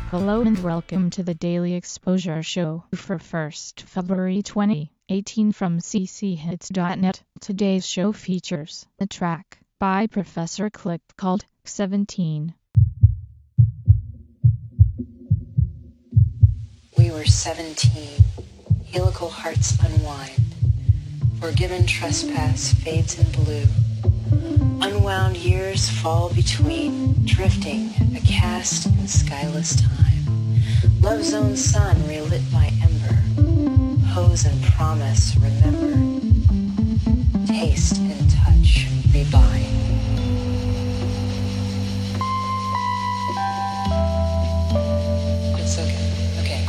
Hello and welcome to the Daily Exposure Show for 1st February 2018 from cchits.net. Today's show features a track by Professor Click called 17. We were 17, helical hearts unwind, forgiven trespass fades in blue, unwound years fall between, drifting a cast in skyless time, love zone sun relit by ember, pose and promise remember, taste and touch rebind. It's okay.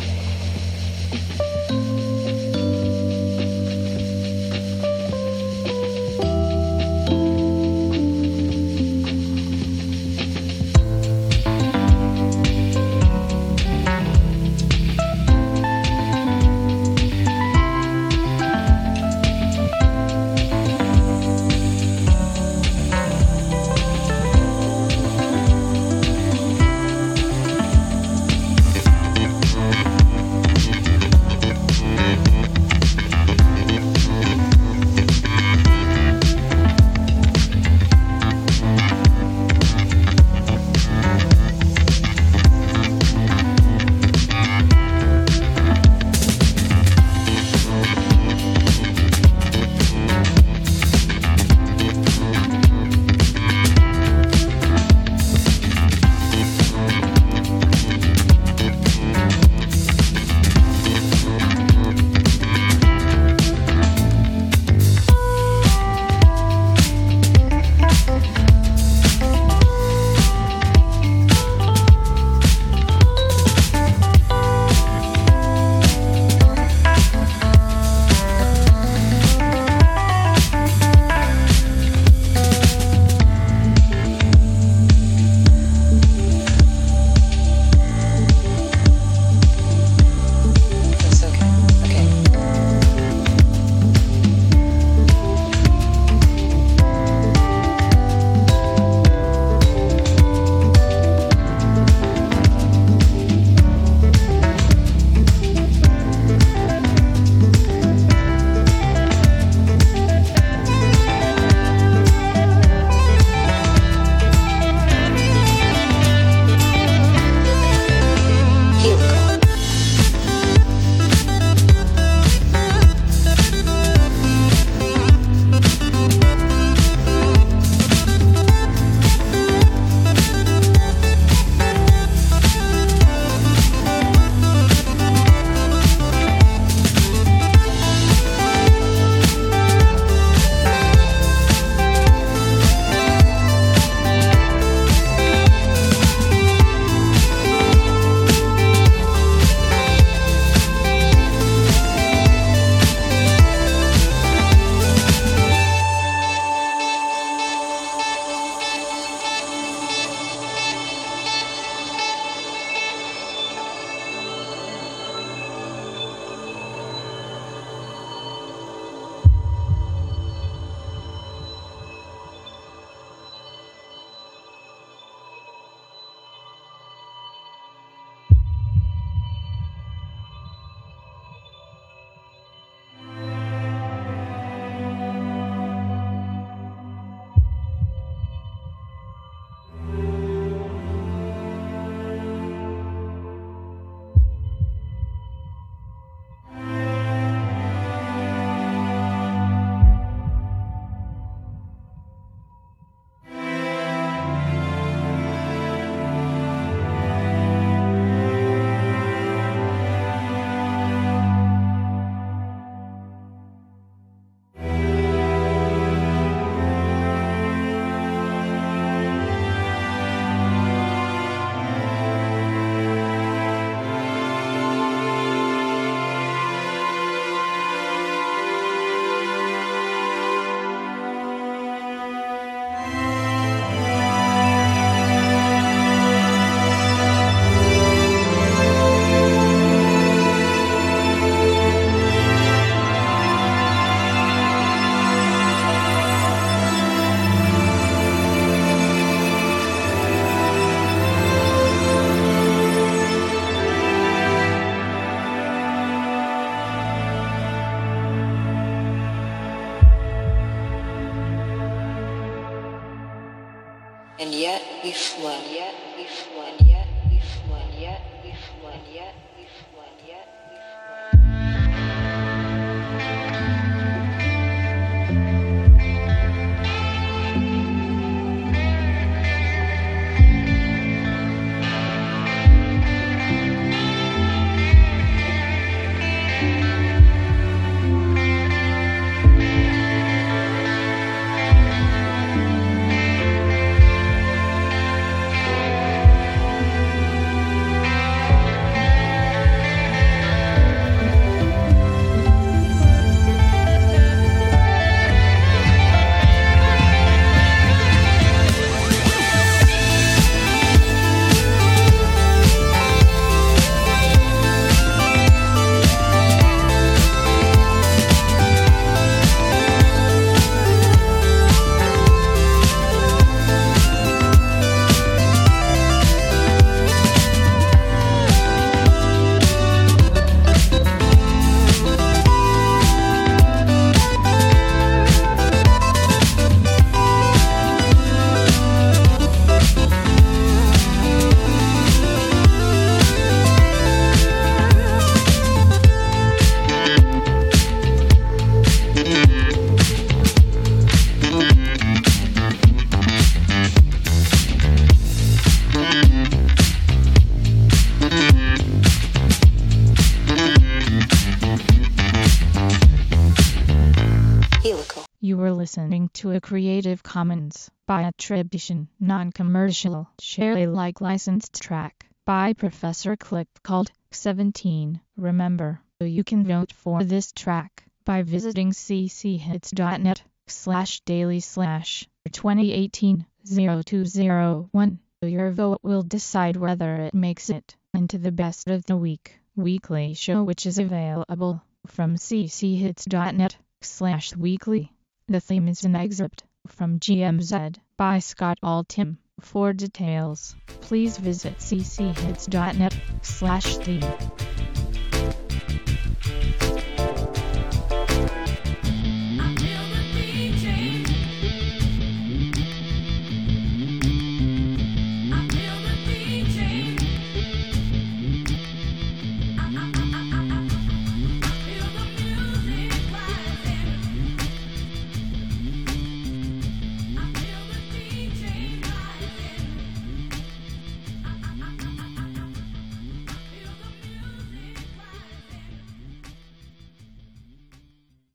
And yet we flood, yet we flood, yet we flood, yet we flood, yet we flood, yet we flood. You were listening to a Creative Commons by attribution, non-commercial, share Alike licensed track by Professor Click called 17. Remember, you can vote for this track by visiting cchits.net/daily/2018-0201. Your vote will decide whether it makes it into the Best of the Week weekly show, which is available from cchits.net/weekly. The theme is an excerpt from GMZ by Scott Altham. For details, please visit cchits.net/theme.